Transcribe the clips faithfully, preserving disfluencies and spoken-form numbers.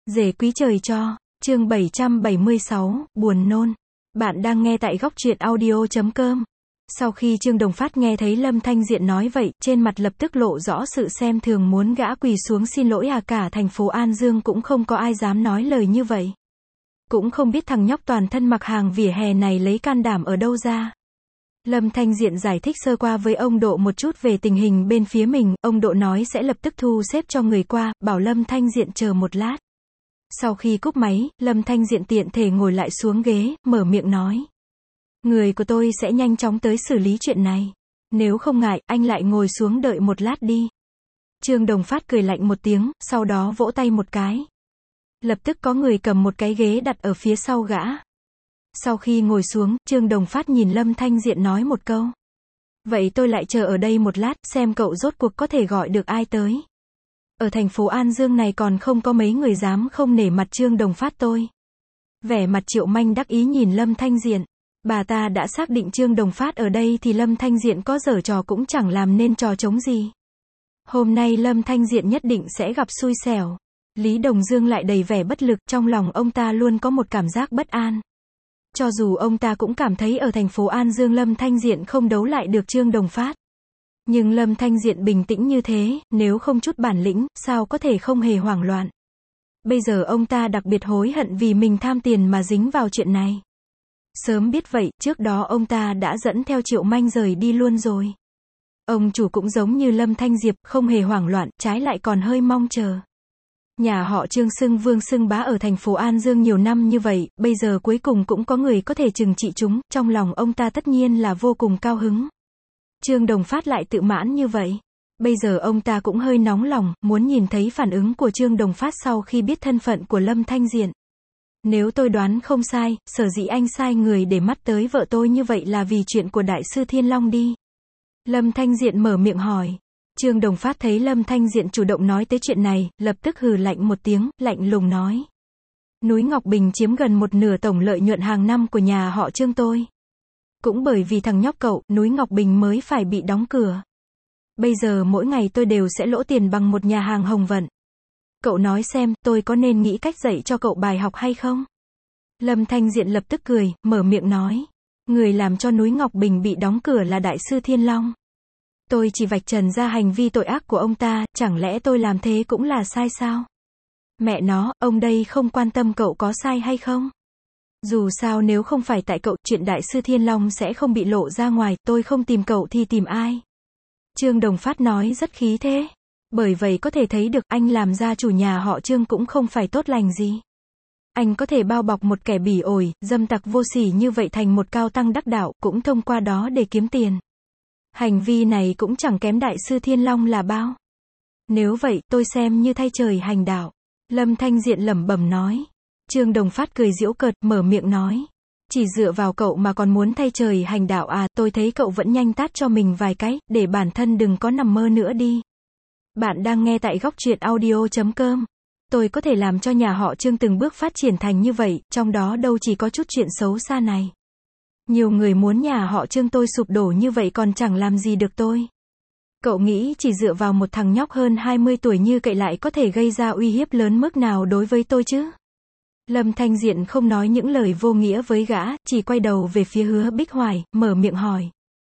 Rể quý trời cho, chương bảy trăm bảy mươi sáu, buồn nôn. Bạn đang nghe tại góc truyện audio chấm com. Sau khi Trương Đồng Phát nghe thấy Lâm Thanh Diện nói vậy, trên mặt lập tức lộ rõ sự xem thường, muốn gã quỳ xuống xin lỗi à. Cả thành phố An Dương cũng không có ai dám nói lời như vậy. Cũng không biết thằng nhóc toàn thân mặc hàng vỉa hè này lấy can đảm ở đâu ra. Lâm Thanh Diện giải thích sơ qua với ông Độ một chút về tình hình bên phía mình, ông Độ nói sẽ lập tức thu xếp cho người qua, bảo Lâm Thanh Diện chờ một lát. Sau khi cúp máy, Lâm Thanh Diện tiện thể ngồi lại xuống ghế, mở miệng nói. Người của tôi sẽ nhanh chóng tới xử lý chuyện này. Nếu không ngại, anh lại ngồi xuống đợi một lát đi. Trương Đồng Phát cười lạnh một tiếng, sau đó vỗ tay một cái. Lập tức có người cầm một cái ghế đặt ở phía sau gã. Sau khi ngồi xuống, Trương Đồng Phát nhìn Lâm Thanh Diện nói một câu. Vậy tôi lại chờ ở đây một lát, xem cậu rốt cuộc có thể gọi được ai tới. Ở thành phố An Dương này còn không có mấy người dám không nể mặt Trương Đồng Phát tôi. Vẻ mặt Triệu Manh đắc ý nhìn Lâm Thanh Diện. Bà ta đã xác định Trương Đồng Phát ở đây thì Lâm Thanh Diện có giở trò cũng chẳng làm nên trò trống gì. Hôm nay Lâm Thanh Diện nhất định sẽ gặp xui xẻo. Lý Đồng Dương lại đầy vẻ bất lực, trong lòng ông ta luôn có một cảm giác bất an. Cho dù ông ta cũng cảm thấy ở thành phố An Dương Lâm Thanh Diện không đấu lại được Trương Đồng Phát. Nhưng Lâm Thanh Diện bình tĩnh như thế, nếu không chút bản lĩnh, sao có thể không hề hoảng loạn. Bây giờ ông ta đặc biệt hối hận vì mình tham tiền mà dính vào chuyện này. Sớm biết vậy, trước đó ông ta đã dẫn theo Triệu Manh rời đi luôn rồi. Ông chủ cũng giống như Lâm Thanh Diệp, không hề hoảng loạn, trái lại còn hơi mong chờ. Nhà họ Trương xưng vương xưng bá ở thành phố An Dương nhiều năm như vậy, bây giờ cuối cùng cũng có người có thể trừng trị chúng, trong lòng ông ta tất nhiên là vô cùng cao hứng. Trương Đồng Phát lại tự mãn như vậy. Bây giờ ông ta cũng hơi nóng lòng, muốn nhìn thấy phản ứng của Trương Đồng Phát sau khi biết thân phận của Lâm Thanh Diện. Nếu tôi đoán không sai, sở dĩ anh sai người để mắt tới vợ tôi như vậy là vì chuyện của Đại sư Thiên Long đi. Lâm Thanh Diện mở miệng hỏi. Trương Đồng Phát thấy Lâm Thanh Diện chủ động nói tới chuyện này, lập tức hừ lạnh một tiếng, lạnh lùng nói. Núi Ngọc Bình chiếm gần một nửa tổng lợi nhuận hàng năm của nhà họ Trương tôi. Cũng bởi vì thằng nhóc cậu, núi Ngọc Bình mới phải bị đóng cửa. Bây giờ mỗi ngày tôi đều sẽ lỗ tiền bằng một nhà hàng Hồng Vận. Cậu nói xem, tôi có nên nghĩ cách dạy cho cậu bài học hay không? Lâm Thanh Diện lập tức cười, mở miệng nói. Người làm cho núi Ngọc Bình bị đóng cửa là Đại sư Thiên Long. Tôi chỉ vạch trần ra hành vi tội ác của ông ta, chẳng lẽ tôi làm thế cũng là sai sao? Mẹ nó, ông đây không quan tâm cậu có sai hay không? Dù sao nếu không phải tại cậu, chuyện Đại sư Thiên Long sẽ không bị lộ ra ngoài, tôi không tìm cậu thì tìm ai? Trương Đồng Phát nói rất khí thế. Bởi vậy có thể thấy được anh làm gia chủ nhà họ Trương cũng không phải tốt lành gì. Anh có thể bao bọc một kẻ bỉ ổi, dâm tặc vô sỉ như vậy thành một cao tăng đắc đạo, cũng thông qua đó để kiếm tiền. Hành vi này cũng chẳng kém Đại sư Thiên Long là bao. Nếu vậy, tôi xem như thay trời hành đạo. Lâm Thanh Diện lẩm bẩm nói. Trương Đồng Phát cười giễu cợt, mở miệng nói. Chỉ dựa vào cậu mà còn muốn thay trời hành đạo à, tôi thấy cậu vẫn nhanh tát cho mình vài cái, để bản thân đừng có nằm mơ nữa đi. Bạn đang nghe tại góc truyện audio chấm com. Tôi có thể làm cho nhà họ Trương từng bước phát triển thành như vậy, trong đó đâu chỉ có chút chuyện xấu xa này. Nhiều người muốn nhà họ Trương tôi sụp đổ như vậy còn chẳng làm gì được tôi. Cậu nghĩ chỉ dựa vào một thằng nhóc hơn hai mươi tuổi như cậy lại có thể gây ra uy hiếp lớn mức nào đối với tôi chứ? Lâm Thanh Diện không nói những lời vô nghĩa với gã, chỉ quay đầu về phía Hứa Bích Hoài, mở miệng hỏi.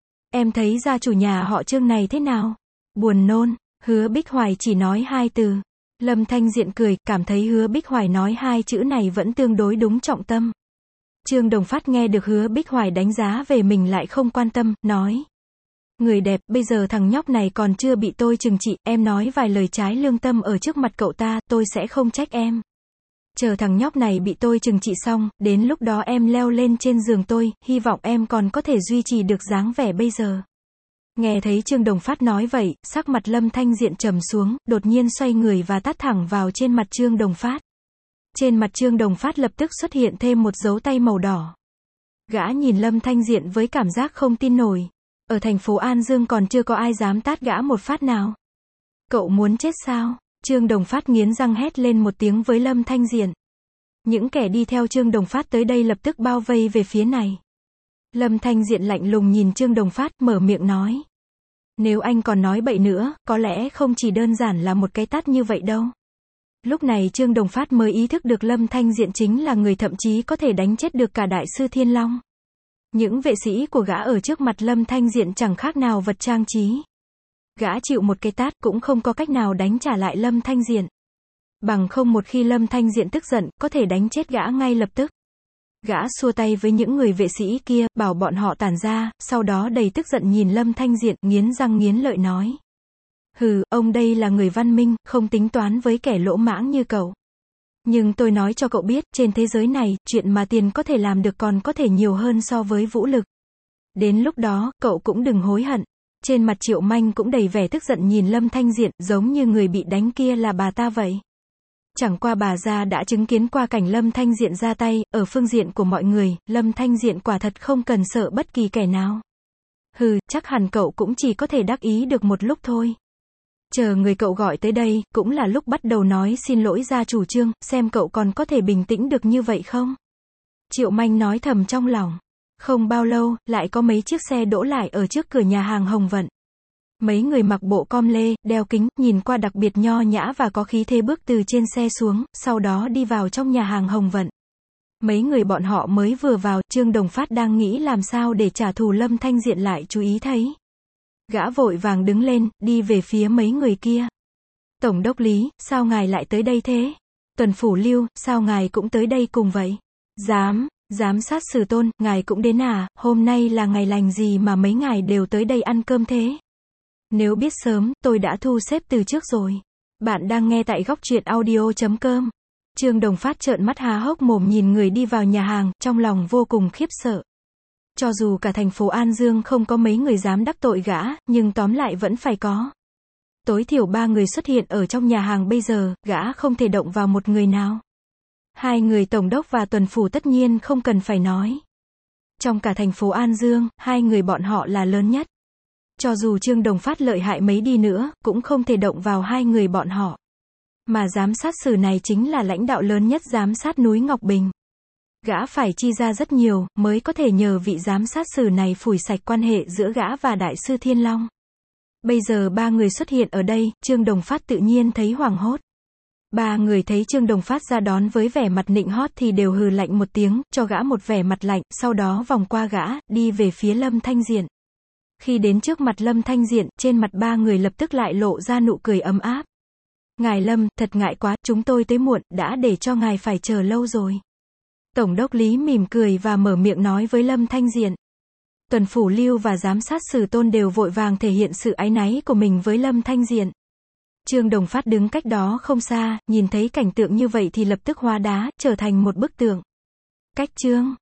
Em thấy gia chủ nhà họ Trương này thế nào? Buồn nôn. Hứa Bích Hoài chỉ nói hai từ. Lâm Thanh Diện cười, cảm thấy Hứa Bích Hoài nói hai chữ này vẫn tương đối đúng trọng tâm. Trương Đồng Phát nghe được Hứa Bích Hoài đánh giá về mình lại không quan tâm, nói. Người đẹp, bây giờ thằng nhóc này còn chưa bị tôi trừng trị, em nói vài lời trái lương tâm ở trước mặt cậu ta, tôi sẽ không trách em. Chờ thằng nhóc này bị tôi trừng trị xong, đến lúc đó em leo lên trên giường tôi, hy vọng em còn có thể duy trì được dáng vẻ bây giờ. Nghe thấy Trương Đồng Phát nói vậy, sắc mặt Lâm Thanh Diện trầm xuống, đột nhiên xoay người và tát thẳng vào trên mặt Trương Đồng Phát. Trên mặt Trương Đồng Phát lập tức xuất hiện thêm một dấu tay màu đỏ. Gã nhìn Lâm Thanh Diện với cảm giác không tin nổi. Ở thành phố An Dương còn chưa có ai dám tát gã một phát nào. Cậu muốn chết sao? Trương Đồng Phát nghiến răng hét lên một tiếng với Lâm Thanh Diện. Những kẻ đi theo Trương Đồng Phát tới đây lập tức bao vây về phía này. Lâm Thanh Diện lạnh lùng nhìn Trương Đồng Phát, mở miệng nói. Nếu anh còn nói bậy nữa, có lẽ không chỉ đơn giản là một cái tát như vậy đâu. Lúc này Trương Đồng Phát mới ý thức được Lâm Thanh Diện chính là người thậm chí có thể đánh chết được cả Đại sư Thiên Long. Những vệ sĩ của gã ở trước mặt Lâm Thanh Diện chẳng khác nào vật trang trí. Gã chịu một cái tát cũng không có cách nào đánh trả lại Lâm Thanh Diện. Bằng không một khi Lâm Thanh Diện tức giận, có thể đánh chết gã ngay lập tức. Gã xua tay với những người vệ sĩ kia, bảo bọn họ tản ra, sau đó đầy tức giận nhìn Lâm Thanh Diện, nghiến răng nghiến lợi nói. Hừ, ông đây là người văn minh, không tính toán với kẻ lỗ mãng như cậu. Nhưng tôi nói cho cậu biết, trên thế giới này, chuyện mà tiền có thể làm được còn có thể nhiều hơn so với vũ lực. Đến lúc đó, cậu cũng đừng hối hận. Trên mặt Triệu Manh cũng đầy vẻ tức giận nhìn Lâm Thanh Diện, giống như người bị đánh kia là bà ta vậy. Chẳng qua bà già đã chứng kiến qua cảnh Lâm Thanh Diện ra tay, ở phương diện của mọi người, Lâm Thanh Diện quả thật không cần sợ bất kỳ kẻ nào. Hừ, chắc hẳn cậu cũng chỉ có thể đắc ý được một lúc thôi. Chờ người cậu gọi tới đây, cũng là lúc bắt đầu nói xin lỗi ra chủ Trương, xem cậu còn có thể bình tĩnh được như vậy không? Triệu Manh nói thầm trong lòng. Không bao lâu, lại có mấy chiếc xe đỗ lại ở trước cửa nhà hàng Hồng Vận. Mấy người mặc bộ com lê, đeo kính, nhìn qua đặc biệt nho nhã và có khí thế bước từ trên xe xuống, sau đó đi vào trong nhà hàng Hồng Vận. Mấy người bọn họ mới vừa vào, Trương Đồng Phát đang nghĩ làm sao để trả thù Lâm Thanh Diện lại chú ý thấy. Gã vội vàng đứng lên, đi về phía mấy người kia. Tổng đốc Lý, sao ngài lại tới đây thế? Tuần phủ Lưu, sao ngài cũng tới đây cùng vậy? Giám, giám sát Sử Tôn, ngài cũng đến à, hôm nay là ngày lành gì mà mấy ngài đều tới đây ăn cơm thế? Nếu biết sớm, tôi đã thu xếp từ trước rồi. Bạn đang nghe tại góc truyện audio chấm com. Trương Đồng Phát trợn mắt há hốc mồm nhìn người đi vào nhà hàng, trong lòng vô cùng khiếp sợ. Cho dù cả thành phố An Dương không có mấy người dám đắc tội gã, nhưng tóm lại vẫn phải có. Tối thiểu ba người xuất hiện ở trong nhà hàng bây giờ, gã không thể động vào một người nào. Hai người tổng đốc và tuần phủ tất nhiên không cần phải nói. Trong cả thành phố An Dương, hai người bọn họ là lớn nhất. Cho dù Trương Đồng Phát lợi hại mấy đi nữa, cũng không thể động vào hai người bọn họ. Mà giám sát Sử này chính là lãnh đạo lớn nhất giám sát núi Ngọc Bình. Gã phải chi ra rất nhiều, mới có thể nhờ vị giám sát Sử này phủi sạch quan hệ giữa gã và Đại sư Thiên Long. Bây giờ ba người xuất hiện ở đây, Trương Đồng Phát tự nhiên thấy hoảng hốt. Ba người thấy Trương Đồng Phát ra đón với vẻ mặt nịnh hót thì đều hừ lạnh một tiếng, cho gã một vẻ mặt lạnh, sau đó vòng qua gã, đi về phía Lâm Thanh Diện. Khi đến trước mặt Lâm Thanh Diện, trên mặt ba người lập tức lại lộ ra nụ cười ấm áp. Ngài Lâm, thật ngại quá, chúng tôi tới muộn, đã để cho ngài phải chờ lâu rồi. Tổng đốc Lý mỉm cười và mở miệng nói với Lâm Thanh Diện. Tuần phủ Lưu và giám sát Sử Tôn đều vội vàng thể hiện sự áy náy của mình với Lâm Thanh Diện. Trương Đồng Phát đứng cách đó không xa, nhìn thấy cảnh tượng như vậy thì lập tức hóa đá, trở thành một bức tượng. Cách Trương